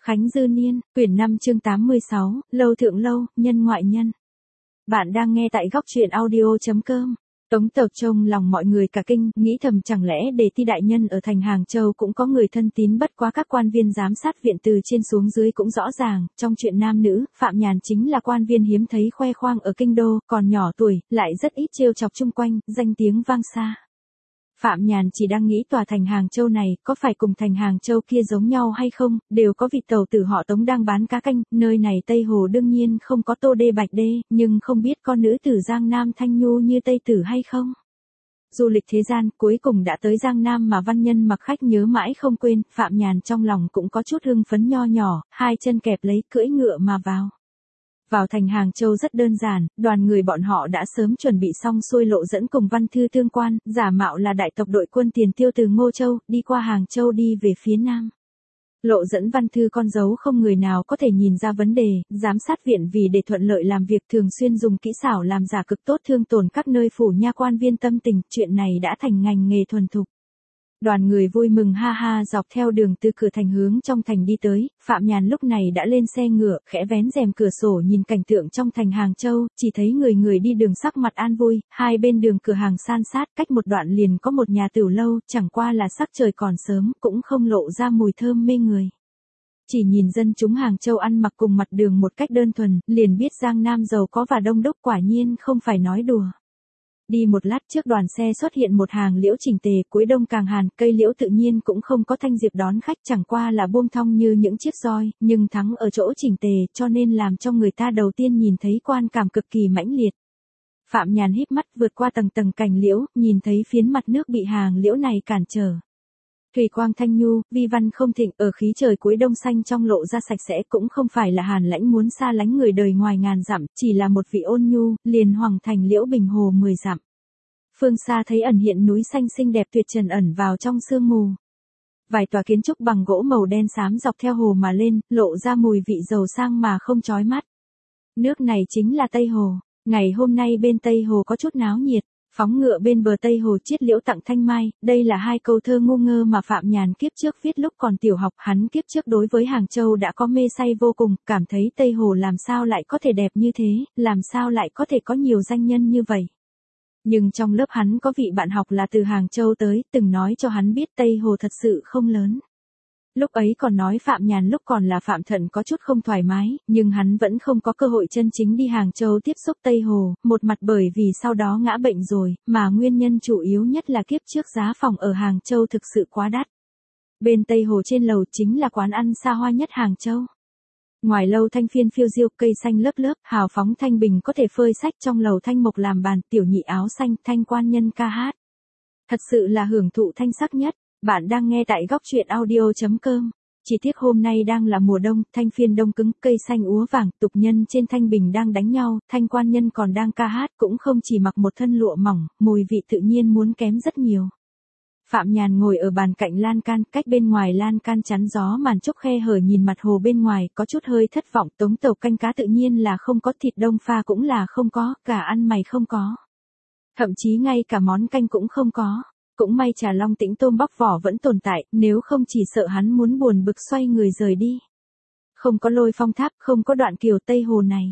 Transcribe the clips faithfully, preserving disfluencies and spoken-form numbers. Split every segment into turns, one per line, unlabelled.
Khánh Dư Niên, quyển năm chương tám mươi sáu, Lâu Thượng Lâu, Nhân Ngoại Nhân. Bạn đang nghe tại góc truyện audio.com. Tống Tộc trông lòng mọi người cả kinh, nghĩ thầm chẳng lẽ đề ti đại nhân ở thành Hàng Châu cũng có người thân tín, bất quá các quan viên giám sát viện từ trên xuống dưới cũng rõ ràng, trong chuyện nam nữ, Phạm Nhàn chính là quan viên hiếm thấy khoe khoang ở kinh đô, còn nhỏ tuổi, lại rất ít trêu chọc chung quanh, danh tiếng vang xa. Phạm Nhàn chỉ đang nghĩ tòa thành Hàng Châu này có phải cùng thành Hàng Châu kia giống nhau hay không, đều có vị tàu tử họ Tống đang bán cá canh, nơi này Tây Hồ đương nhiên không có Tô Đê Bạch Đê, nhưng không biết con nữ tử Giang Nam Thanh Nhu như Tây Tử hay không. Du lịch thế gian cuối cùng đã tới Giang Nam mà văn nhân mặc khách nhớ mãi không quên, Phạm Nhàn trong lòng cũng có chút hưng phấn nho nhỏ, hai chân kẹp lấy cưỡi ngựa mà vào. Vào thành Hàng Châu rất đơn giản, đoàn người bọn họ đã sớm chuẩn bị xong xuôi lộ dẫn cùng văn thư tương quan, giả mạo là đại tộc đội quân tiền tiêu từ Ngô Châu, đi qua Hàng Châu đi về phía Nam. Lộ dẫn văn thư con dấu không người nào có thể nhìn ra vấn đề, giám sát viện vì để thuận lợi làm việc thường xuyên dùng kỹ xảo làm giả cực tốt thương tổn các nơi phủ nha quan viên tâm tình, chuyện này đã thành ngành nghề thuần thục. Đoàn người vui mừng ha ha dọc theo đường từ cửa thành hướng trong thành đi tới, Phạm Nhàn lúc này đã lên xe ngựa, khẽ vén rèm cửa sổ nhìn cảnh tượng trong thành Hàng Châu, chỉ thấy người người đi đường sắc mặt an vui, hai bên đường cửa hàng san sát, cách một đoạn liền có một nhà tửu lâu, chẳng qua là sắc trời còn sớm, cũng không lộ ra mùi thơm mê người. Chỉ nhìn dân chúng Hàng Châu ăn mặc cùng mặt đường một cách đơn thuần, liền biết Giang Nam giàu có và đông đúc, quả nhiên không phải nói đùa. Đi một lát trước đoàn xe xuất hiện một hàng liễu chỉnh tề, cuối đông càng hàn, cây liễu tự nhiên cũng không có thanh diệp đón khách, chẳng qua là buông thong như những chiếc roi, nhưng thắng ở chỗ chỉnh tề, cho nên làm cho người ta đầu tiên nhìn thấy quan cảm cực kỳ mãnh liệt. Phạm Nhàn híp mắt vượt qua tầng tầng cành liễu, nhìn thấy phiến mặt nước bị hàng liễu này cản trở. Thủy quang thanh nhu, vi văn không thịnh, ở khí trời cuối đông xanh trong lộ ra sạch sẽ, cũng không phải là hàn lãnh muốn xa lánh người đời ngoài ngàn dặm, chỉ là một vị ôn nhu, liền hoàng thành liễu bình hồ mười dặm. Phương xa thấy ẩn hiện núi xanh xinh đẹp tuyệt trần ẩn vào trong sương mù. Vài tòa kiến trúc bằng gỗ màu đen xám dọc theo hồ mà lên, lộ ra mùi vị giàu sang mà không chói mắt. Nước này chính là Tây Hồ, ngày hôm nay bên Tây Hồ có chút náo nhiệt. Phóng ngựa bên bờ Tây Hồ chiết liễu tặng thanh mai, đây là hai câu thơ ngu ngơ mà Phạm Nhàn kiếp trước viết lúc còn tiểu học, hắn kiếp trước đối với Hàng Châu đã có mê say vô cùng, cảm thấy Tây Hồ làm sao lại có thể đẹp như thế, làm sao lại có thể có nhiều danh nhân như vậy. Nhưng trong lớp hắn có vị bạn học là từ Hàng Châu tới, từng nói cho hắn biết Tây Hồ thật sự không lớn. Lúc ấy còn nói Phạm Nhàn lúc còn là Phạm Thận có chút không thoải mái, nhưng hắn vẫn không có cơ hội chân chính đi Hàng Châu tiếp xúc Tây Hồ, một mặt bởi vì sau đó ngã bệnh rồi, mà nguyên nhân chủ yếu nhất là kiếp trước giá phòng ở Hàng Châu thực sự quá đắt. Bên Tây Hồ trên lầu chính là quán ăn xa hoa nhất Hàng Châu. Ngoài lâu thanh phiên phiêu diêu, cây xanh lớp lớp, hào phóng thanh bình có thể phơi sách, trong lầu thanh mộc làm bàn, tiểu nhị áo xanh, thanh quan nhân ca hát. Thật sự là hưởng thụ thanh sắc nhất. Bạn đang nghe tại góc truyện audio.com. Chỉ tiếc hôm nay đang là mùa đông, thanh phiên đông cứng, cây xanh úa vàng, tục nhân trên thanh bình đang đánh nhau, thanh quan nhân còn đang ca hát, cũng không chỉ mặc một thân lụa mỏng, mùi vị tự nhiên muốn kém rất nhiều. Phạm Nhàn ngồi ở bàn cạnh lan can, cách bên ngoài lan can chắn gió màn trúc khe hở nhìn mặt hồ bên ngoài, có chút hơi thất vọng. Tống Tộc canh cá tự nhiên là không có, thịt đông pha cũng là không có, cả ăn mày không có. Thậm chí ngay cả món canh cũng không có. Cũng may trà long tĩnh tôm bóc vỏ vẫn tồn tại, nếu không chỉ sợ hắn muốn buồn bực xoay người rời đi. Không có Lôi Phong Tháp, không có đoạn kiều Tây Hồ này.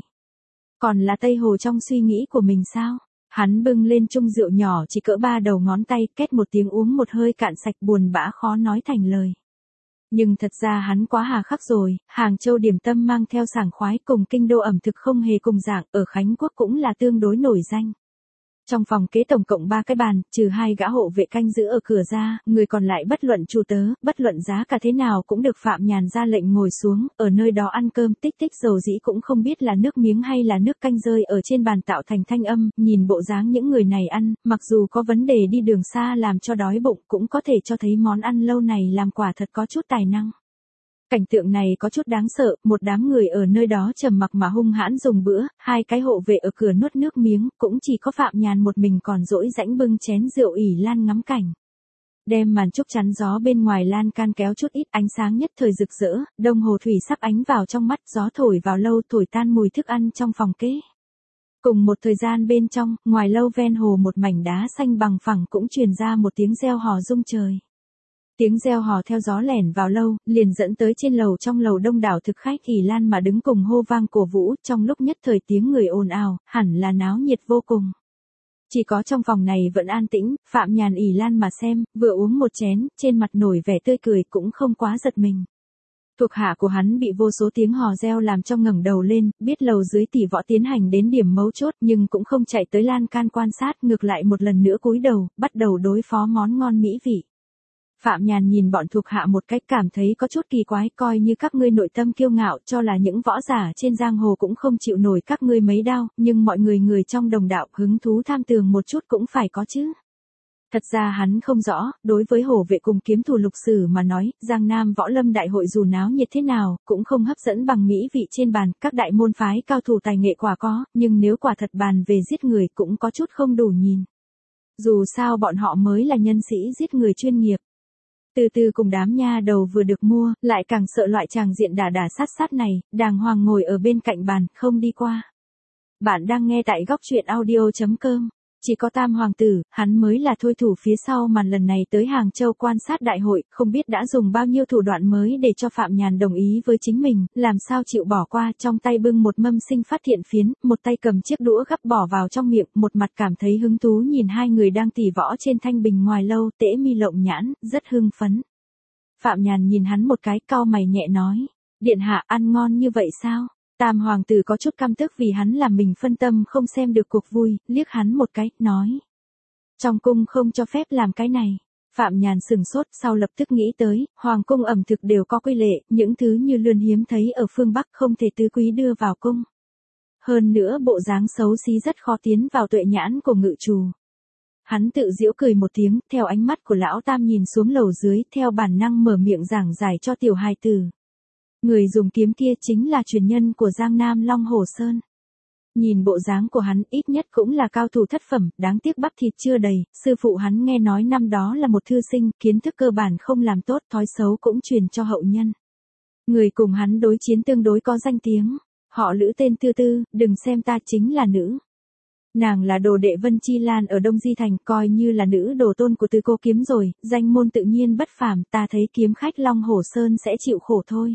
Còn là Tây Hồ trong suy nghĩ của mình sao? Hắn bưng lên chung rượu nhỏ chỉ cỡ ba đầu ngón tay, két một tiếng uống một hơi cạn sạch, buồn bã khó nói thành lời. Nhưng thật ra hắn quá hà khắc rồi, Hàng Châu điểm tâm mang theo sảng khoái cùng kinh đô ẩm thực không hề cùng dạng, ở Khánh Quốc cũng là tương đối nổi danh. Trong phòng kế tổng cộng ba cái bàn, trừ hai gã hộ vệ canh giữ ở cửa ra, người còn lại bất luận chủ tớ, bất luận giá cả thế nào cũng được Phạm Nhàn ra lệnh ngồi xuống, ở nơi đó ăn cơm, tích tích dầu dĩ cũng không biết là nước miếng hay là nước canh rơi ở trên bàn tạo thành thanh âm, nhìn bộ dáng những người này ăn, mặc dù có vấn đề đi đường xa làm cho đói bụng, cũng có thể cho thấy món ăn lâu này làm quả thật có chút tài năng. Cảnh tượng này có chút đáng sợ, một đám người ở nơi đó trầm mặc mà hung hãn dùng bữa, hai cái hộ vệ ở cửa nuốt nước miếng, cũng chỉ có Phạm Nhàn một mình còn dỗi rãnh bưng chén rượu ỉ lan ngắm cảnh. Đem màn trúc chắn gió bên ngoài lan can kéo chút ít, ánh sáng nhất thời rực rỡ, đồng hồ thủy sắc ánh vào trong mắt, gió thổi vào lâu thổi tan mùi thức ăn trong phòng kế. Cùng một thời gian bên trong, ngoài lâu ven hồ một mảnh đá xanh bằng phẳng cũng truyền ra một tiếng reo hò rung trời. Tiếng reo hò theo gió lẻn vào lâu, liền dẫn tới trên lầu, trong lầu đông đảo thực khách ỷ lan mà đứng cùng hô vang cổ vũ, trong lúc nhất thời tiếng người ồn ào, hẳn là náo nhiệt vô cùng. Chỉ có trong phòng này vẫn an tĩnh, Phạm Nhàn ỷ lan mà xem, vừa uống một chén, trên mặt nổi vẻ tươi cười cũng không quá giật mình. Thuộc hạ của hắn bị vô số tiếng hò reo làm cho ngẩng đầu lên, biết lầu dưới tỷ võ tiến hành đến điểm mấu chốt nhưng cũng không chạy tới lan can quan sát, ngược lại một lần nữa cúi đầu, bắt đầu đối phó món ngon mỹ vị. Phạm Nhàn nhìn bọn thuộc hạ một cách cảm thấy có chút kỳ quái, coi như các ngươi nội tâm kiêu ngạo cho là những võ giả trên giang hồ cũng không chịu nổi các ngươi mấy đao, nhưng mọi người người trong đồng đạo hứng thú tham tường một chút cũng phải có chứ. Thật ra hắn không rõ, đối với hổ vệ cùng kiếm thủ lục sử mà nói, Giang Nam võ lâm đại hội dù náo nhiệt thế nào, cũng không hấp dẫn bằng mỹ vị trên bàn, các đại môn phái cao thủ tài nghệ quả có, nhưng nếu quả thật bàn về giết người cũng có chút không đủ nhìn. Dù sao bọn họ mới là nhân sĩ giết người chuyên nghiệp. Từ từ cùng đám nha đầu vừa được mua, lại càng sợ loại tràng diện đả đả sát sát này, đàng hoàng ngồi ở bên cạnh bàn, không đi qua. Bạn đang nghe tại góc truyện audio chấm com. Chỉ có Tam Hoàng tử, hắn mới là thôi thủ phía sau màn lần này tới Hàng Châu quan sát đại hội, không biết đã dùng bao nhiêu thủ đoạn mới để cho Phạm Nhàn đồng ý với chính mình, làm sao chịu bỏ qua, trong tay bưng một mâm sinh phát thiện phiến, một tay cầm chiếc đũa gắp bỏ vào trong miệng, một mặt cảm thấy hứng thú nhìn hai người đang tỉ võ trên thanh bình ngoài lâu, tễ mi lộng nhãn, rất hưng phấn. Phạm Nhàn nhìn hắn một cái, cau mày nhẹ nói, điện hạ ăn ngon như vậy sao? Tam hoàng tử có chút căm tức vì hắn làm mình phân tâm không xem được cuộc vui, liếc hắn một cái, nói. Trong cung không cho phép làm cái này. Phạm Nhàn sừng sốt, sau lập tức nghĩ tới, hoàng cung ẩm thực đều có quy lệ, những thứ như lươn hiếm thấy ở phương Bắc không thể tứ quý đưa vào cung. Hơn nữa bộ dáng xấu xí rất khó tiến vào tuệ nhãn của ngự trù. Hắn tự giễu cười một tiếng, theo ánh mắt của lão Tam nhìn xuống lầu dưới, theo bản năng mở miệng giảng giải cho tiểu hài tử. Người dùng kiếm kia chính là truyền nhân của Giang Nam Long Hồ Sơn. Nhìn bộ dáng của hắn ít nhất cũng là cao thủ thất phẩm, đáng tiếc bắp thịt chưa đầy, sư phụ hắn nghe nói năm đó là một thư sinh, kiến thức cơ bản không làm tốt, thói xấu cũng truyền cho hậu nhân. Người cùng hắn đối chiến tương đối có danh tiếng, họ Lữ tên Tư Tư, đừng xem ta chính là nữ. Nàng là đồ đệ Vân Chi Lan ở Đông Di Thành, coi như là nữ đồ tôn của Tư Cô Kiếm rồi, danh môn tự nhiên bất phàm, ta thấy kiếm khách Long Hồ Sơn sẽ chịu khổ thôi.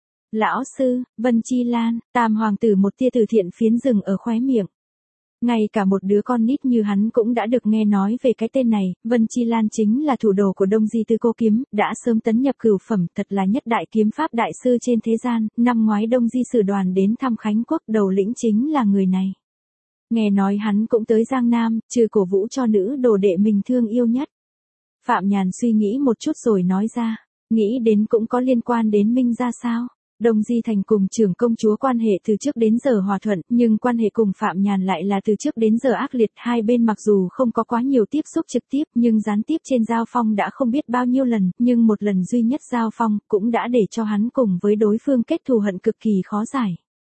Lão sư, Vân Chi Lan, Tam hoàng tử một tia từ thiện phiến rừng ở khóe miệng. Ngay cả một đứa con nít như hắn cũng đã được nghe nói về cái tên này, Vân Chi Lan chính là thủ đồ của Đông Di Tư Cô Kiếm, đã sớm tấn nhập cửu phẩm, thật là nhất đại kiếm pháp đại sư trên thế gian, năm ngoái Đông Di sử đoàn đến thăm Khánh Quốc, đầu lĩnh chính là người này. Nghe nói hắn cũng tới Giang Nam, trừ cổ vũ cho nữ đồ đệ mình thương yêu nhất. Phạm Nhàn suy nghĩ một chút rồi nói ra, nghĩ đến cũng có liên quan đến Minh ra sao. Đông Di Thành cùng trưởng công chúa quan hệ từ trước đến giờ hòa thuận, nhưng quan hệ cùng Phạm Nhàn lại là từ trước đến giờ ác liệt, hai bên mặc dù không có quá nhiều tiếp xúc trực tiếp nhưng gián tiếp trên giao phong đã không biết bao nhiêu lần, nhưng một lần duy nhất giao phong cũng đã để cho hắn cùng với đối phương kết thù hận cực kỳ khó giải.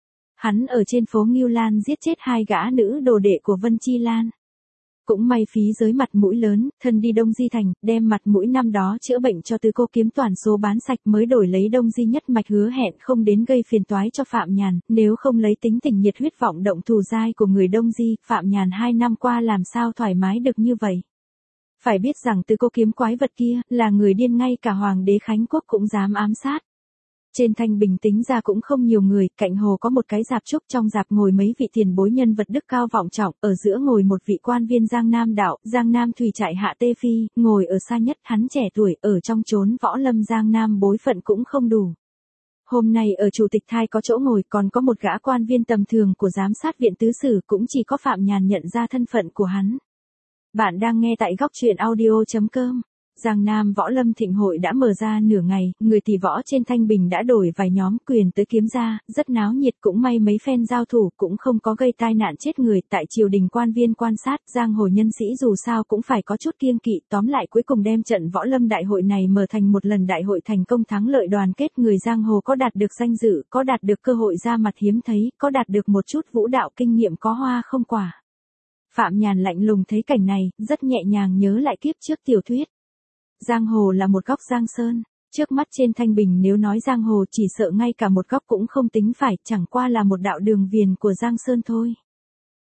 Hắn ở trên phố Ngưu Lan giết chết hai gã nữ đồ đệ của Vân Chi Lan. Cũng may phí giới mặt mũi lớn, thân đi Đông Di Thành, đem mặt mũi năm đó chữa bệnh cho Tư Cô Kiếm toàn số bán sạch mới đổi lấy Đông Di nhất mạch hứa hẹn không đến gây phiền toái cho Phạm Nhàn, nếu không lấy tính tình nhiệt huyết vọng động thù dai của người Đông Di, Phạm Nhàn hai năm qua làm sao thoải mái được như vậy. Phải biết rằng Tư Cô Kiếm quái vật kia, là người điên ngay cả Hoàng đế Khánh Quốc cũng dám ám sát. Trên thanh bình tính ra cũng không nhiều người, cạnh hồ có một cái rạp trúc, trong rạp ngồi mấy vị tiền bối nhân vật đức cao vọng trọng, ở giữa ngồi một vị quan viên Giang Nam đạo, Giang Nam thủy trại hạ Tê Phi, ngồi ở xa nhất, hắn trẻ tuổi, ở trong chốn võ lâm Giang Nam bối phận cũng không đủ. Hôm nay ở chủ tịch thai có chỗ ngồi, còn có một gã quan viên tầm thường của giám sát viện tứ sử, cũng chỉ có Phạm Nhàn nhận ra thân phận của hắn. Bạn đang nghe tại góc truyện audio chấm com. Giang Nam võ lâm thịnh hội đã mở ra nửa ngày, người tỷ võ trên thanh bình đã đổi vài nhóm, quyền tới kiếm ra, rất náo nhiệt, cũng may mấy phen giao thủ cũng không có gây tai nạn chết người. Tại triều đình quan viên quan sát, giang hồ nhân sĩ dù sao cũng phải có chút kiêng kỵ, tóm lại cuối cùng đem trận võ lâm đại hội này mở thành một lần đại hội thành công thắng lợi, đoàn kết người giang hồ có đạt được danh dự, có đạt được cơ hội ra mặt hiếm thấy, có đạt được một chút vũ đạo kinh nghiệm có hoa không quả. Phạm Nhàn lạnh lùng thấy cảnh này, rất nhẹ nhàng nhớ lại kiếp trước tiểu thuyết. Giang hồ là một góc Giang Sơn, trước mắt trên thanh bình nếu nói giang hồ chỉ sợ ngay cả một góc cũng không tính phải, chẳng qua là một đạo đường viền của Giang Sơn thôi.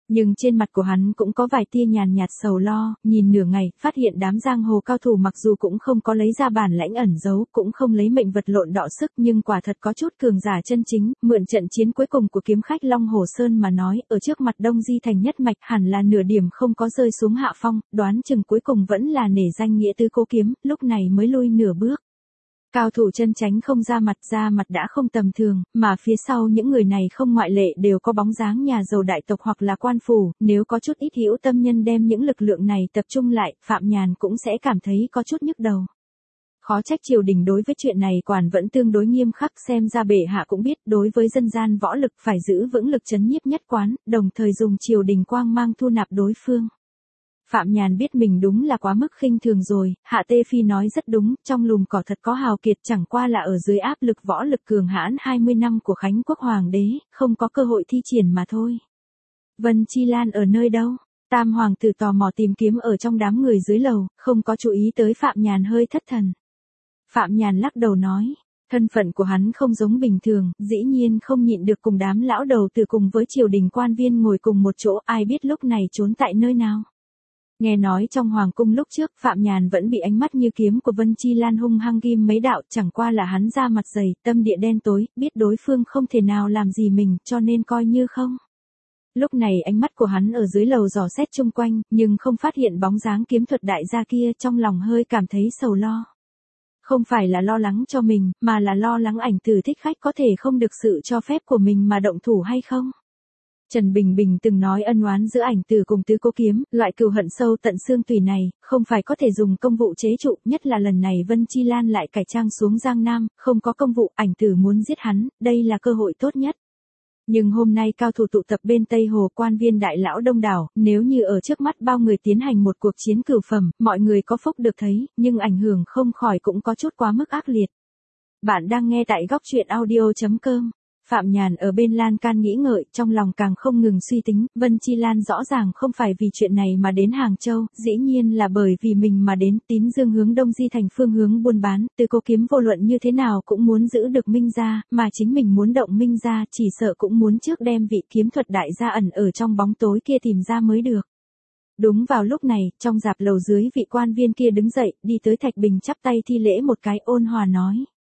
Nhưng trên mặt của hắn cũng có vài tia nhàn nhạt sầu lo, nhìn nửa ngày, phát hiện đám giang hồ cao thủ mặc dù cũng không có lấy ra bản lãnh ẩn giấu, cũng không lấy mệnh vật lộn đọ sức, nhưng quả thật có chút cường giả chân chính, mượn trận chiến cuối cùng của kiếm khách Long Hồ Sơn mà nói, ở trước mặt Đông Di Thành nhất mạch hẳn là nửa điểm không có rơi xuống hạ phong, đoán chừng cuối cùng vẫn là nể danh nghĩa tứ cố kiếm, lúc này mới lui nửa bước. Cao thủ chân chánh không ra mặt, ra mặt đã không tầm thường, mà phía sau những người này không ngoại lệ đều có bóng dáng nhà giàu đại tộc hoặc là quan phủ, nếu có chút ít hữu tâm nhân đem những lực lượng này tập trung lại, Phạm Nhàn cũng sẽ cảm thấy có chút nhức đầu. Khó trách triều đình đối với chuyện này quản vẫn tương đối nghiêm khắc, xem ra bệ hạ cũng biết đối với dân gian võ lực phải giữ vững lực trấn nhiếp nhất quán, đồng thời dùng triều đình quang mang thu nạp đối phương. Phạm Nhàn biết mình đúng là quá mức khinh thường rồi, Hạ Tê Phi nói rất đúng, trong lùm cỏ thật có hào kiệt, chẳng qua là ở dưới áp lực võ lực cường hãn hai mươi năm của Khánh Quốc Hoàng đế, không có cơ hội thi triển mà thôi. Vân Chi Lan ở nơi đâu? Tam hoàng tử tò mò tìm kiếm ở trong đám người dưới lầu, không có chú ý tới Phạm Nhàn hơi thất thần. Phạm Nhàn lắc đầu nói, thân phận của hắn không giống bình thường, dĩ nhiên không nhịn được cùng đám lão đầu từ cùng với triều đình quan viên ngồi cùng một chỗ, ai biết lúc này trốn tại nơi nào. Nghe nói trong hoàng cung lúc trước Phạm Nhàn vẫn bị ánh mắt như kiếm của Vân Chi Lan hung hăng ghim mấy đạo, chẳng qua là hắn ra mặt dày, tâm địa đen tối, biết đối phương không thể nào làm gì mình, cho nên coi như không. Lúc này ánh mắt của hắn ở dưới lầu dò xét chung quanh, nhưng không phát hiện bóng dáng kiếm thuật đại gia kia, trong lòng hơi cảm thấy sầu lo. Không phải là lo lắng cho mình, mà là lo lắng ảnh tử thích khách có thể không được sự cho phép của mình mà động thủ hay không. Trần Bình Bình từng nói ân oán giữa ảnh tử cùng tứ cố kiếm, loại cừu hận sâu tận xương tủy này, không phải có thể dùng công vụ chế trụ, nhất là lần này Vân Chi Lan lại cải trang xuống Giang Nam, không có công vụ, ảnh tử muốn giết hắn, đây là cơ hội tốt nhất. Nhưng hôm nay cao thủ tụ tập bên Tây Hồ, quan viên đại lão đông đảo, nếu như ở trước mắt bao người tiến hành một cuộc chiến cửu phẩm, mọi người có phúc được thấy, nhưng ảnh hưởng không khỏi cũng có chút quá mức ác liệt. Bạn đang nghe tại góc truyện audio chấm com. Phạm Nhàn ở bên lan can nghĩ ngợi, trong lòng càng không ngừng suy tính, Vân Chi Lan rõ ràng không phải vì chuyện này mà đến Hàng Châu, dĩ nhiên là bởi vì mình mà đến. Tín Dương hướng Đông Di Thành phương hướng buôn bán, Tứ Cố Kiếm vô luận như thế nào cũng muốn giữ được Minh gia, mà chính mình muốn động Minh gia, chỉ sợ cũng muốn trước đem vị kiếm thuật đại gia ẩn ở trong bóng tối kia tìm ra mới được. Đúng vào lúc này, trong dạp lầu dưới vị quan viên kia đứng dậy, đi tới Thạch Bình chắp tay thi lễ một cái, ôn hòa nói.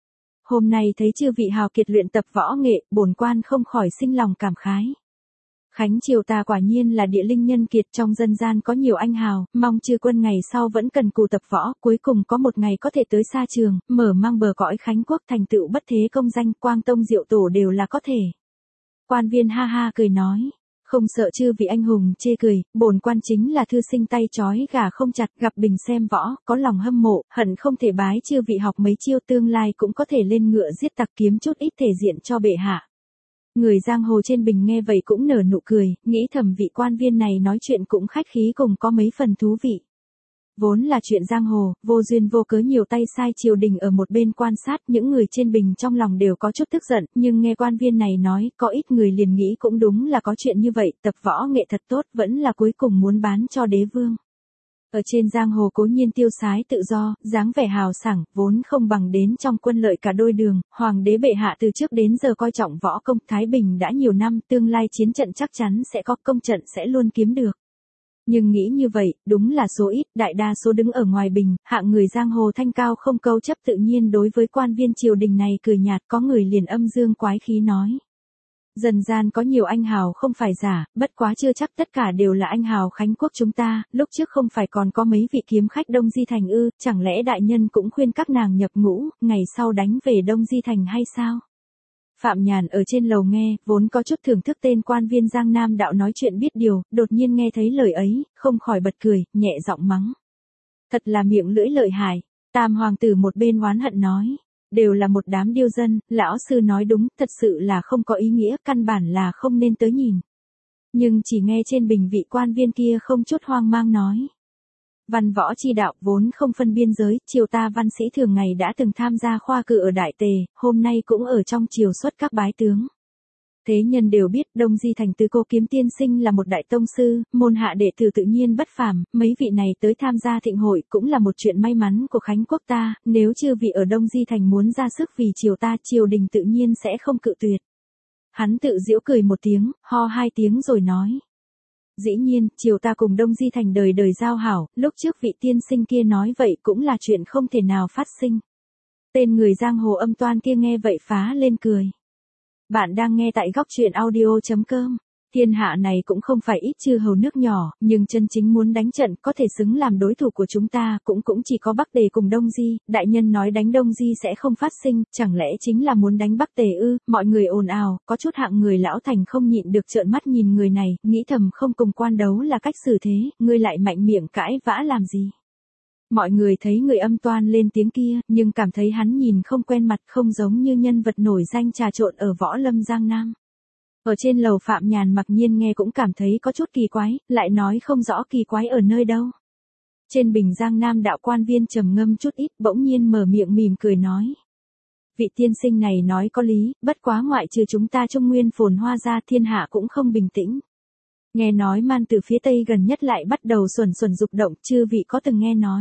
Hôm nay thấy chư vị hào kiệt luyện tập võ nghệ, bổn quan không khỏi sinh lòng cảm khái. Khánh triều ta quả nhiên là địa linh nhân kiệt, trong dân gian có nhiều anh hào, mong chư quân ngày sau vẫn cần cù tập võ, cuối cùng có một ngày có thể tới xa trường, mở mang bờ cõi Khánh Quốc, thành tựu bất thế công danh, quang tông diệu tổ đều là có thể. Quan viên ha ha cười nói. Không sợ chư vị anh hùng chê cười, bổn quan chính là thư sinh tay trói gà không chặt, gặp bình xem võ, có lòng hâm mộ, hận không thể bái chư vị học mấy chiêu, tương lai cũng có thể lên ngựa giết tặc, kiếm chút ít thể diện cho bệ hạ. Người giang hồ trên bình nghe vậy cũng nở nụ cười, nghĩ thầm vị quan viên này nói chuyện cũng khách khí cùng có mấy phần thú vị. Vốn là chuyện giang hồ, vô duyên vô cớ nhiều tay sai triều đình ở một bên quan sát, những người trên bình trong lòng đều có chút tức giận, nhưng nghe quan viên này nói, có ít người liền nghĩ cũng đúng là có chuyện như vậy, tập võ nghệ thật tốt, vẫn là cuối cùng muốn bán cho đế vương. Ở trên giang hồ cố nhiên tiêu sái tự do, dáng vẻ hào sảng, vốn không bằng đến trong quân lợi cả đôi đường, hoàng đế bệ hạ từ trước đến giờ coi trọng võ công, Thái Bình đã nhiều năm, tương lai chiến trận chắc chắn sẽ có, công trận sẽ luôn kiếm được. Nhưng nghĩ như vậy, đúng là số ít, đại đa số đứng ở ngoài bình, hạng người giang hồ thanh cao không câu chấp, tự nhiên đối với quan viên triều đình này cười nhạt, có người liền âm dương quái khí nói. Dần gian có nhiều anh hào không phải giả, bất quá chưa chắc tất cả đều là anh hào Khánh Quốc chúng ta, lúc trước không phải còn có mấy vị kiếm khách Đông Di Thành ư, chẳng lẽ đại nhân cũng khuyên các nàng nhập ngũ, ngày sau đánh về Đông Di Thành hay sao? Phạm Nhàn ở trên lầu nghe, vốn có chút thưởng thức tên quan viên Giang Nam đạo nói chuyện biết điều, đột nhiên nghe thấy lời ấy, không khỏi bật cười, nhẹ giọng mắng. Thật là miệng lưỡi lợi hại. Tam hoàng tử một bên oán hận nói. Đều là một đám điêu dân, lão sư nói đúng, thật sự là không có ý nghĩa, căn bản là không nên tới nhìn. Nhưng chỉ nghe trên bình vị quan viên kia không chút hoang mang nói. Văn võ chi đạo vốn không phân biên giới, triều ta văn sĩ thường ngày đã từng tham gia khoa cử ở Đại Tề, hôm nay cũng ở trong triều xuất các bái tướng. Thế nhân đều biết Đông Di Thành Tứ Cố Kiếm tiên sinh là một đại tông sư, môn hạ đệ tử tự nhiên bất phàm, mấy vị này tới tham gia thịnh hội cũng là một chuyện may mắn của Khánh Quốc ta, nếu chư vị ở Đông Di Thành muốn ra sức vì triều ta, triều đình tự nhiên sẽ không cự tuyệt. Hắn tự giễu cười một tiếng, ho hai tiếng rồi nói. Dĩ nhiên, chiều ta cùng Đông Di Thành đời đời giao hảo, lúc trước vị tiên sinh kia nói vậy cũng là chuyện không thể nào phát sinh. Tên người giang hồ âm toan kia nghe vậy phá lên cười. Bạn đang nghe tại góc truyện audio chấm com. Thiên hạ này cũng không phải ít chư hầu nước nhỏ, nhưng chân chính muốn đánh trận có thể xứng làm đối thủ của chúng ta cũng cũng chỉ có Bắc Tề cùng Đông Di. Đại nhân nói đánh Đông Di sẽ không phát sinh, chẳng lẽ chính là muốn đánh Bắc Tề ư? Mọi người ồn ào, có chút hạng người lão thành không nhịn được trợn mắt nhìn người này, nghĩ thầm không cùng quan đấu là cách xử thế, ngươi lại mạnh miệng cãi vã làm gì? Mọi người thấy người âm toan lên tiếng kia, nhưng cảm thấy hắn nhìn không quen mặt, không giống như nhân vật nổi danh trà trộn ở võ lâm Giang Nam. Ở trên lầu Phạm Nhàn mặc nhiên nghe cũng cảm thấy có chút kỳ quái, lại nói không rõ kỳ quái ở nơi đâu. Trên bình Giang Nam đạo quan viên trầm ngâm chút ít, bỗng nhiên mở miệng mỉm cười nói. Vị tiên sinh này nói có lý, bất quá ngoại trừ chúng ta Trung Nguyên phồn hoa ra, thiên hạ cũng không bình tĩnh. Nghe nói man từ phía tây gần nhất lại bắt đầu xuẩn xuẩn dục động, chư vị có từng nghe nói.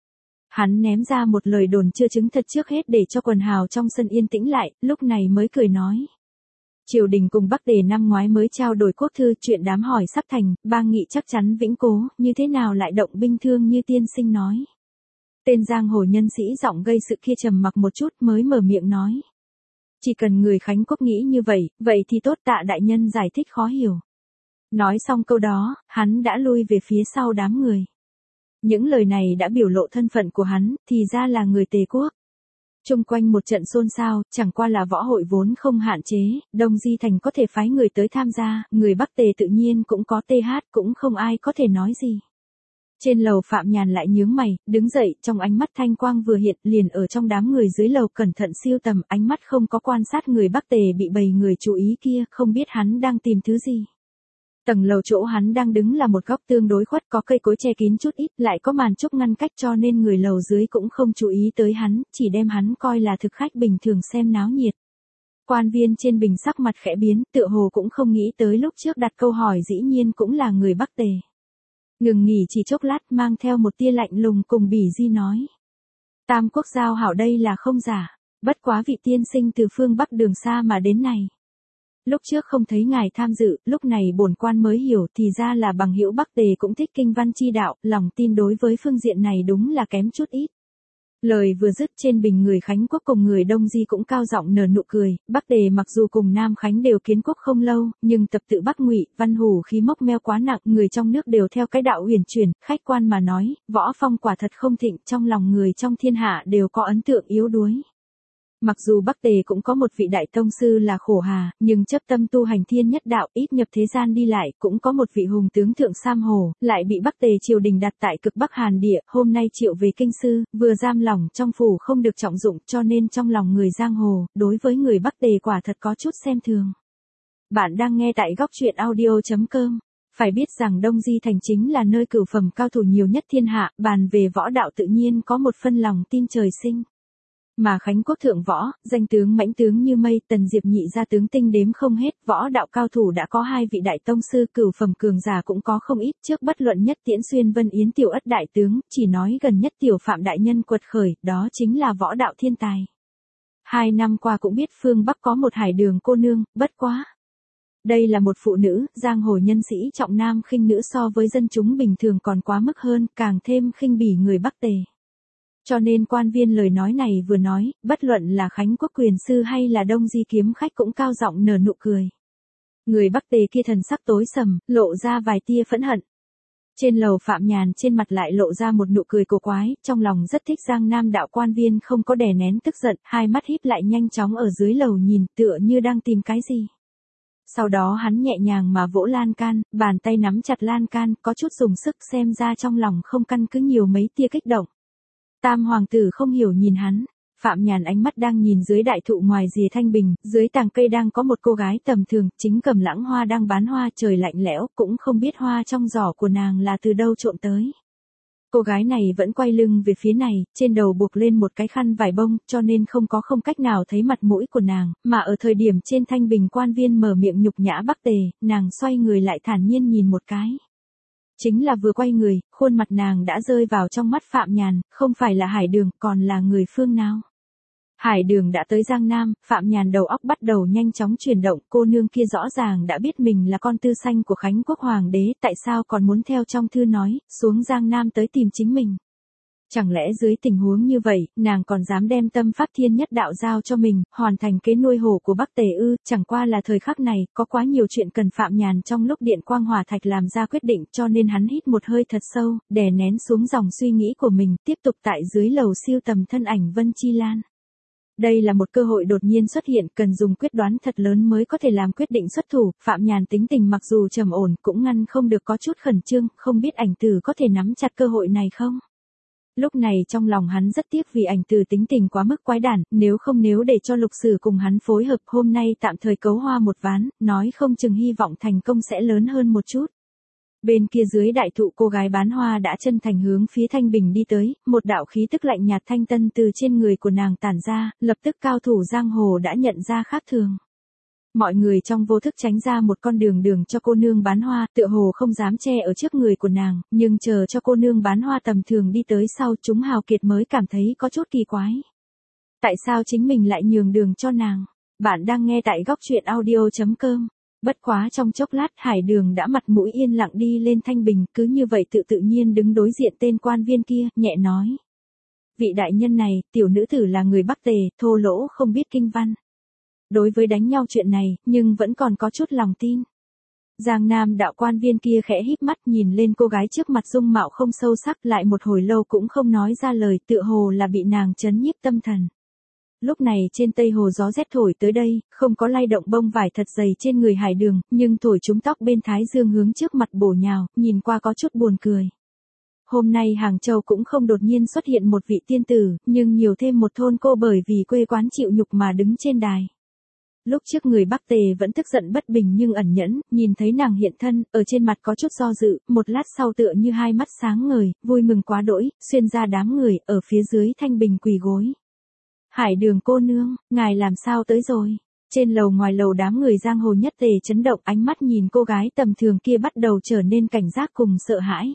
Hắn ném ra một lời đồn chưa chứng thật trước hết để cho quần hào trong sân yên tĩnh lại, lúc này mới cười nói. Triều đình cùng Bắc Tề năm ngoái mới trao đổi quốc thư, chuyện đám hỏi sắp thành, bang nghị chắc chắn vĩnh cố, như thế nào lại động binh thương như tiên sinh nói. Tên giang hồ nhân sĩ giọng gây sự kia trầm mặc một chút mới mở miệng nói. Chỉ cần người Khánh Quốc nghĩ như vậy, vậy thì tốt, tạ đại nhân giải thích khó hiểu. Nói xong câu đó, hắn đã lui về phía sau đám người. Những lời này đã biểu lộ thân phận của hắn, thì ra là người Tề Quốc. Trung quanh một trận xôn xao, chẳng qua là võ hội vốn không hạn chế, Đông Di Thành có thể phái người tới tham gia, người Bắc Tề tự nhiên cũng có tê hát, cũng không ai có thể nói gì. Trên lầu Phạm Nhàn lại nhướng mày, đứng dậy, trong ánh mắt thanh quang vừa hiện, liền ở trong đám người dưới lầu cẩn thận siêu tầm, ánh mắt không có quan sát người Bắc Tề bị bầy người chú ý kia, không biết hắn đang tìm thứ gì. Tầng lầu chỗ hắn đang đứng là một góc tương đối khuất, có cây cối che kín chút ít, lại có màn trúc ngăn cách, cho nên người lầu dưới cũng không chú ý tới hắn, chỉ đem hắn coi là thực khách bình thường xem náo nhiệt. Quan viên trên bình sắc mặt khẽ biến, tựa hồ cũng không nghĩ tới lúc trước đặt câu hỏi dĩ nhiên cũng là người Bắc Tề. Ngừng nghỉ chỉ chốc lát, mang theo một tia lạnh lùng cùng bỉ di nói. Tam quốc giao hảo đây là không giả, bất quá vị tiên sinh từ phương Bắc đường xa mà đến này. Lúc trước không thấy ngài tham dự, lúc này bổn quan mới hiểu, thì ra là bằng hữu Bắc Tề cũng thích kinh văn chi đạo, lòng tin đối với phương diện này đúng là kém chút ít. Lời vừa dứt, trên bình người Khánh Quốc cùng người Đông Di cũng cao giọng nở nụ cười. Bắc Tề mặc dù cùng Nam Khánh đều kiến quốc không lâu, nhưng tập tự Bắc Ngụy, Văn Hủ khí mốc meo quá nặng, người trong nước đều theo cái đạo huyền truyền, khách quan mà nói, võ phong quả thật không thịnh, trong lòng người trong thiên hạ đều có ấn tượng yếu đuối. Mặc dù Bắc Tề cũng có một vị đại tông sư là Khổ Hà, nhưng chấp tâm tu hành thiên nhất đạo, ít nhập thế gian đi lại, cũng có một vị hùng tướng thượng Sam Hồ, lại bị Bắc Tề triều đình đặt tại cực Bắc Hàn địa, hôm nay triệu về kinh sư, vừa giam lỏng trong phủ không được trọng dụng, cho nên trong lòng người giang hồ, đối với người Bắc Tề quả thật có chút xem thường. Bạn đang nghe tại góc truyện audio chấm com. Phải biết rằng Đông Di Thành chính là nơi cửu phẩm cao thủ nhiều nhất thiên hạ, bàn về võ đạo tự nhiên có một phân lòng tin trời sinh. Mà Khánh Quốc thượng võ, danh tướng mãnh tướng như mây, Tần Diệp nhị gia tướng tinh đếm không hết, võ đạo cao thủ đã có hai vị đại tông sư, cửu phẩm cường giả cũng có không ít, trước bất luận nhất Tiễn Xuyên Vân Yến tiểu ất đại tướng, chỉ nói gần nhất tiểu Phạm đại nhân quật khởi, đó chính là võ đạo thiên tài. Hai năm qua cũng biết phương Bắc có một hải đường cô nương, bất quá. Đây là một phụ nữ, giang hồ nhân sĩ trọng nam khinh nữ, so với dân chúng bình thường còn quá mức hơn, càng thêm khinh bỉ người Bắc Tề. Cho nên quan viên lời nói này vừa nói, bất luận là Khánh Quốc quyền sư hay là Đông Di kiếm khách cũng cao giọng nở nụ cười. Người Bắc Tề kia thần sắc tối sầm, lộ ra vài tia phẫn hận. Trên lầu Phạm Nhàn trên mặt lại lộ ra một nụ cười cổ quái, trong lòng rất thích Giang Nam đạo quan viên không có đè nén tức giận, hai mắt híp lại nhanh chóng ở dưới lầu nhìn, tựa như đang tìm cái gì. Sau đó hắn nhẹ nhàng mà vỗ lan can, bàn tay nắm chặt lan can, có chút dùng sức, xem ra trong lòng không căn cứ nhiều mấy tia kích động. Tam hoàng tử không hiểu nhìn hắn, Phạm Nhàn ánh mắt đang nhìn dưới đại thụ ngoài rìa thanh bình, dưới tàng cây đang có một cô gái tầm thường, chính cầm lãng hoa đang bán hoa, trời lạnh lẽo, cũng không biết hoa trong giỏ của nàng là từ đâu trộm tới. Cô gái này vẫn quay lưng về phía này, trên đầu buộc lên một cái khăn vải bông, cho nên không có không cách nào thấy mặt mũi của nàng, mà ở thời điểm trên thanh bình quan viên mở miệng nhục nhã Bắc Tề, nàng xoay người lại thản nhiên nhìn một cái. Chính là vừa quay người, khuôn mặt nàng đã rơi vào trong mắt Phạm Nhàn, không phải là Hải Đường, còn là người phương nào. Hải Đường đã tới Giang Nam, Phạm Nhàn đầu óc bắt đầu nhanh chóng chuyển động, cô nương kia rõ ràng đã biết mình là con tư sanh của Khánh Quốc Hoàng đế, tại sao còn muốn theo trong thư nói, xuống Giang Nam tới tìm chính mình. Chẳng lẽ dưới tình huống như vậy, nàng còn dám đem tâm pháp thiên nhất đạo giao cho mình, hoàn thành kế nuôi hổ của Bắc Tề ư? Chẳng qua là thời khắc này, có quá nhiều chuyện cần Phạm Nhàn trong lúc điện quang hỏa thạch làm ra quyết định, cho nên hắn hít một hơi thật sâu, đè nén xuống dòng suy nghĩ của mình, tiếp tục tại dưới lầu siêu tầm thân ảnh Vân Chi Lan. Đây là một cơ hội đột nhiên xuất hiện, cần dùng quyết đoán thật lớn mới có thể làm quyết định xuất thủ. Phạm Nhàn tính tình mặc dù trầm ổn, cũng ngăn không được có chút khẩn trương, không biết ảnh tử có thể nắm chặt cơ hội này không? Lúc này trong lòng hắn rất tiếc vì ảnh tử tính tình quá mức quái đản, nếu không nếu để cho Lục Sử cùng hắn phối hợp hôm nay tạm thời cấu hoa một ván, nói không chừng hy vọng thành công sẽ lớn hơn một chút. Bên kia dưới đại thụ cô gái bán hoa đã chân thành hướng phía Thanh Bình đi tới, một đạo khí tức lạnh nhạt thanh tân từ trên người của nàng tản ra, lập tức cao thủ giang hồ đã nhận ra khác thường. Mọi người trong vô thức tránh ra một con đường đường cho cô nương bán hoa, tựa hồ không dám che ở trước người của nàng, nhưng chờ cho cô nương bán hoa tầm thường đi tới sau chúng hào kiệt mới cảm thấy có chút kỳ quái. Tại sao chính mình lại nhường đường cho nàng? Bạn đang nghe tại góc truyện audio chấm com. Bất quá trong chốc lát Hải Đường đã mặt mũi yên lặng đi lên Thanh Bình, cứ như vậy tự tự nhiên đứng đối diện tên quan viên kia, nhẹ nói. Vị đại nhân này, tiểu nữ tử là người Bắc Tề, thô lỗ không biết kinh văn. Đối với đánh nhau chuyện này, nhưng vẫn còn có chút lòng tin. Giang Nam đạo quan viên kia khẽ híp mắt nhìn lên cô gái trước mặt dung mạo không sâu sắc, lại một hồi lâu cũng không nói ra lời, tựa hồ là bị nàng chấn nhiếp tâm thần. Lúc này trên Tây Hồ gió rét thổi tới đây, không có lay động bông vải thật dày trên người Hải Đường, nhưng thổi trúng tóc bên thái dương hướng trước mặt bổ nhào, nhìn qua có chút buồn cười. Hôm nay Hàng Châu cũng không đột nhiên xuất hiện một vị tiên tử, nhưng nhiều thêm một thôn cô bởi vì quê quán chịu nhục mà đứng trên đài. Lúc trước người Bắc Tề vẫn tức giận bất bình nhưng ẩn nhẫn, nhìn thấy nàng hiện thân, ở trên mặt có chút do dự, một lát sau tựa như hai mắt sáng ngời, vui mừng quá đỗi, xuyên ra đám người, ở phía dưới Thanh Bình quỳ gối. Hải Đường cô nương, ngài làm sao tới rồi? Trên lầu ngoài lầu đám người giang hồ nhất tề chấn động, ánh mắt nhìn cô gái tầm thường kia bắt đầu trở nên cảnh giác cùng sợ hãi.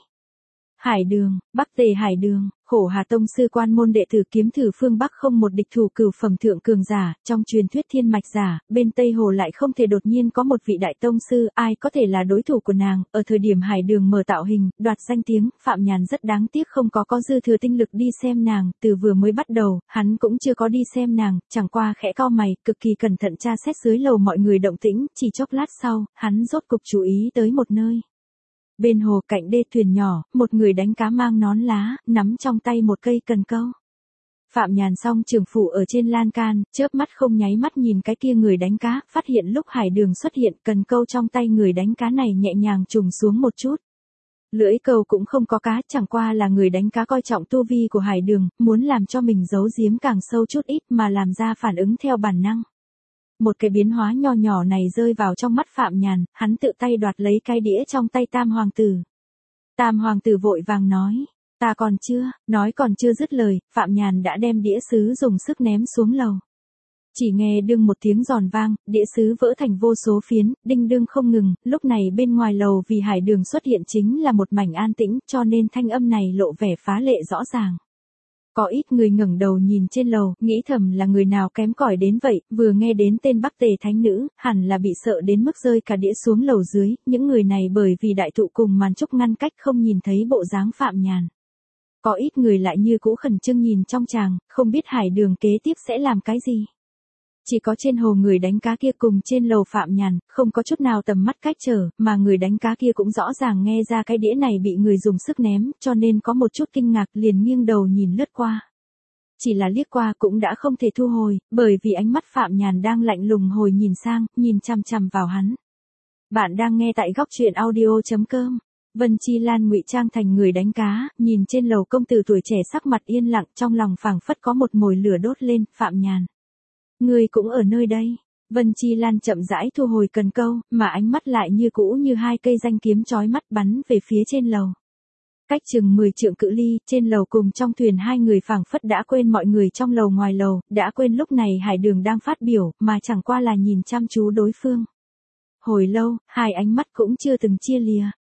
Hải Đường, Bắc Tề Hải Đường, Khổ Hà tông sư quan môn đệ tử kiếm thử phương Bắc không một địch thủ cửu phẩm thượng cường giả, trong truyền thuyết thiên mạch giả, bên Tây Hồ lại không thể đột nhiên có một vị đại tông sư, ai có thể là đối thủ của nàng, ở thời điểm Hải Đường mở tạo hình, đoạt danh tiếng, Phạm Nhàn rất đáng tiếc không có có dư thừa tinh lực đi xem nàng, từ vừa mới bắt đầu, hắn cũng chưa có đi xem nàng, chẳng qua khẽ cau mày, cực kỳ cẩn thận tra xét dưới lầu mọi người động tĩnh, chỉ chốc lát sau, hắn rốt cục chú ý tới một nơi. Bên hồ cạnh đê thuyền nhỏ, một người đánh cá mang nón lá, nắm trong tay một cây cần câu. Phạm Nhàn song trường phủ ở trên lan can, chớp mắt không nháy mắt nhìn cái kia người đánh cá, phát hiện lúc Hải Đường xuất hiện, cần câu trong tay người đánh cá này nhẹ nhàng trùng xuống một chút. Lưỡi câu cũng không có cá, chẳng qua là người đánh cá coi trọng tu vi của Hải Đường, muốn làm cho mình giấu giếm càng sâu chút ít mà làm ra phản ứng theo bản năng. Một cái biến hóa nho nhỏ này rơi vào trong mắt Phạm Nhàn, hắn tự tay đoạt lấy cái đĩa trong tay Tam Hoàng tử. Tam Hoàng tử vội vàng nói, ta còn chưa, nói còn chưa dứt lời, Phạm Nhàn đã đem đĩa sứ dùng sức ném xuống lầu. Chỉ nghe đương một tiếng giòn vang, đĩa sứ vỡ thành vô số phiến, đinh đương không ngừng, lúc này bên ngoài lầu vì Hải Đường xuất hiện chính là một mảnh an tĩnh, cho nên thanh âm này lộ vẻ phá lệ rõ ràng. Có ít người ngẩng đầu nhìn trên lầu, nghĩ thầm là người nào kém cỏi đến vậy, vừa nghe đến tên Bắc Tề thánh nữ, hẳn là bị sợ đến mức rơi cả đĩa xuống lầu dưới, những người này bởi vì đại thụ cùng màn trúc ngăn cách không nhìn thấy bộ dáng Phạm Nhàn. Có ít người lại như cũ khẩn trương nhìn trong tràng, không biết Hải Đường kế tiếp sẽ làm cái gì. Chỉ có trên hồ người đánh cá kia cùng trên lầu Phạm Nhàn, không có chút nào tầm mắt cách trở, mà người đánh cá kia cũng rõ ràng nghe ra cái đĩa này bị người dùng sức ném, cho nên có một chút kinh ngạc liền nghiêng đầu nhìn lướt qua. Chỉ là liếc qua cũng đã không thể thu hồi, bởi vì ánh mắt Phạm Nhàn đang lạnh lùng hồi nhìn sang, nhìn chằm chằm vào hắn. Bạn đang nghe tại góc truyện audio chấm com. Vân Chi Lan ngụy trang thành người đánh cá, nhìn trên lầu công tử tuổi trẻ sắc mặt yên lặng, trong lòng phảng phất có một mồi lửa đốt lên. Phạm Nhàn, ngươi cũng ở nơi đây. Vân Chi Lan chậm rãi thu hồi cần câu, mà ánh mắt lại như cũ như hai cây danh kiếm chói mắt bắn về phía trên lầu. Cách chừng mười trượng cự ly, trên lầu cùng trong thuyền hai người phảng phất đã quên mọi người trong lầu ngoài lầu, đã quên lúc này Hải Đường đang phát biểu, mà chẳng qua là nhìn chăm chú đối phương. Hồi lâu, hai ánh mắt cũng chưa từng chia lìa.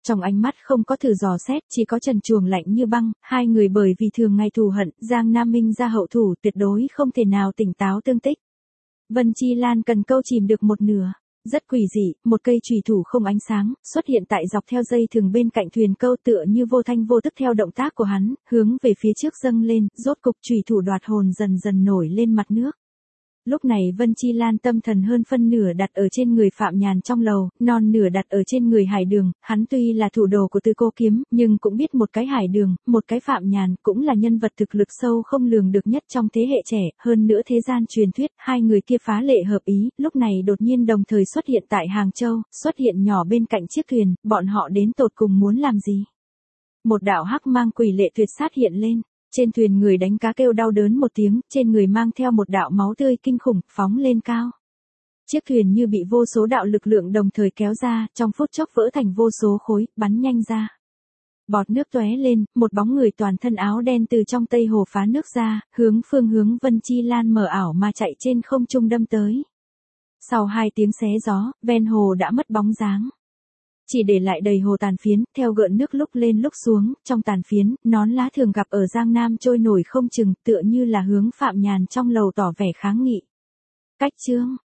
Trong ánh mắt không có thử dò xét, chỉ có trần truồng lạnh như băng, hai người bởi vì thường ngày thù hận, Giang Nam Minh ra hậu thủ tuyệt đối không thể nào tỉnh táo tương tích. Vân Chi Lan cần câu chìm được một nửa. Rất quỷ dị, một cây chùy thủ không ánh sáng, xuất hiện tại dọc theo dây thừng bên cạnh thuyền câu tựa như vô thanh vô tức theo động tác của hắn, hướng về phía trước dâng lên, rốt cục chùy thủ đoạt hồn dần dần nổi lên mặt nước. Lúc này Vân Chi Lan tâm thần hơn phân nửa đặt ở trên người Phạm Nhàn trong lầu, non nửa đặt ở trên người Hải Đường, hắn tuy là thủ đồ của Tư Cô Kiếm, nhưng cũng biết một cái Hải Đường, một cái Phạm Nhàn, cũng là nhân vật thực lực sâu không lường được nhất trong thế hệ trẻ, hơn nữa thế gian truyền thuyết, hai người kia phá lệ hợp ý, lúc này đột nhiên đồng thời xuất hiện tại Hàng Châu, xuất hiện nhỏ bên cạnh chiếc thuyền, bọn họ đến tột cùng muốn làm gì? Một đạo hắc mang quỷ lệ tuyệt sát hiện lên. Trên thuyền người đánh cá kêu đau đớn một tiếng, trên người mang theo một đạo máu tươi kinh khủng, phóng lên cao. Chiếc thuyền như bị vô số đạo lực lượng đồng thời kéo ra, trong phút chốc vỡ thành vô số khối, bắn nhanh ra. Bọt nước tóe lên, một bóng người toàn thân áo đen từ trong Tây Hồ phá nước ra, hướng phương hướng Vân Chi Lan mờ ảo mà chạy trên không trung đâm tới. Sau hai tiếng xé gió, ven hồ đã mất bóng dáng. Chỉ để lại đầy hồ tàn phiến, theo gợn nước lúc lên lúc xuống, trong tàn phiến, nón lá thường gặp ở Giang Nam trôi nổi không chừng, tựa như là hướng Phạm Nhàn trong lầu tỏ vẻ kháng nghị. Cách chương,